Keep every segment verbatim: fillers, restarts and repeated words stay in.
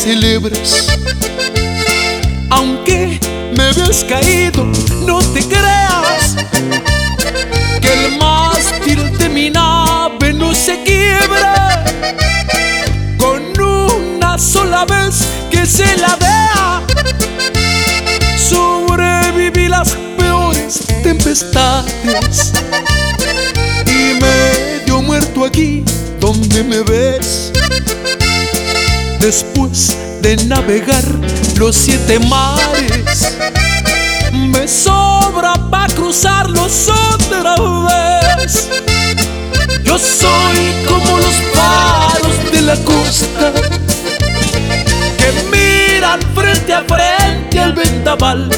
celebres. Aunque me veas caído, no te creas que el mástil de mi nave no se quiebra. Con una sola vez que se la vea, sobreviví las peores tempestades y medio muerto aquí donde me ves. Después de navegar los siete mares, me sobra pa' cruzarlos otra vez. Yo soy como los faros de la costa que miran frente a frente al vendaval.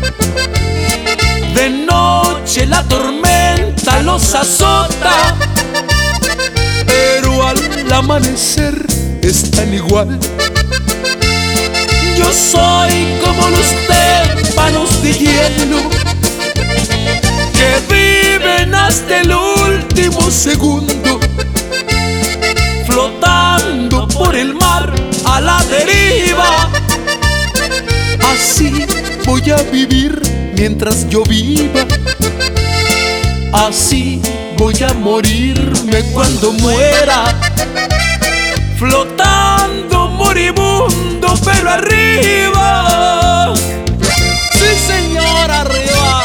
De noche la tormenta los azota, pero al amanecer están igual. Yo soy como los témpanos de hielo que viven hasta el último segundo, flotando por el mar a la deriva. Así voy a vivir mientras yo viva, así voy a morirme cuando muera, flotando moribundo pero arriba. Sí, señor, arriba.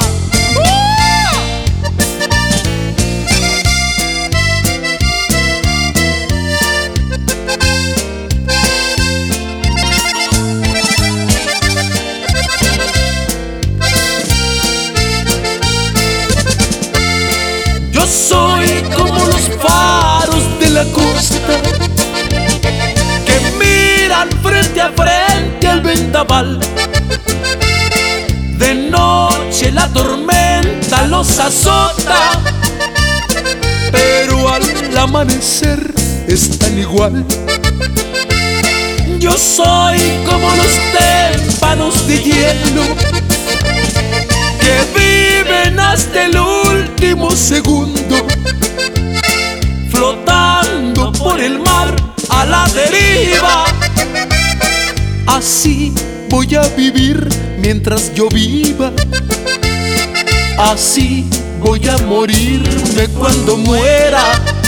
Yo soy como los faros de la costa que miran frente a frente al vendaval. De noche la tormenta los azota, pero al amanecer están igual. Yo soy como los témpanos de hielo que viven hasta el último segundo, flotando por el mar a la deriva. Así voy a vivir mientras yo viva, así voy a morirme cuando muera,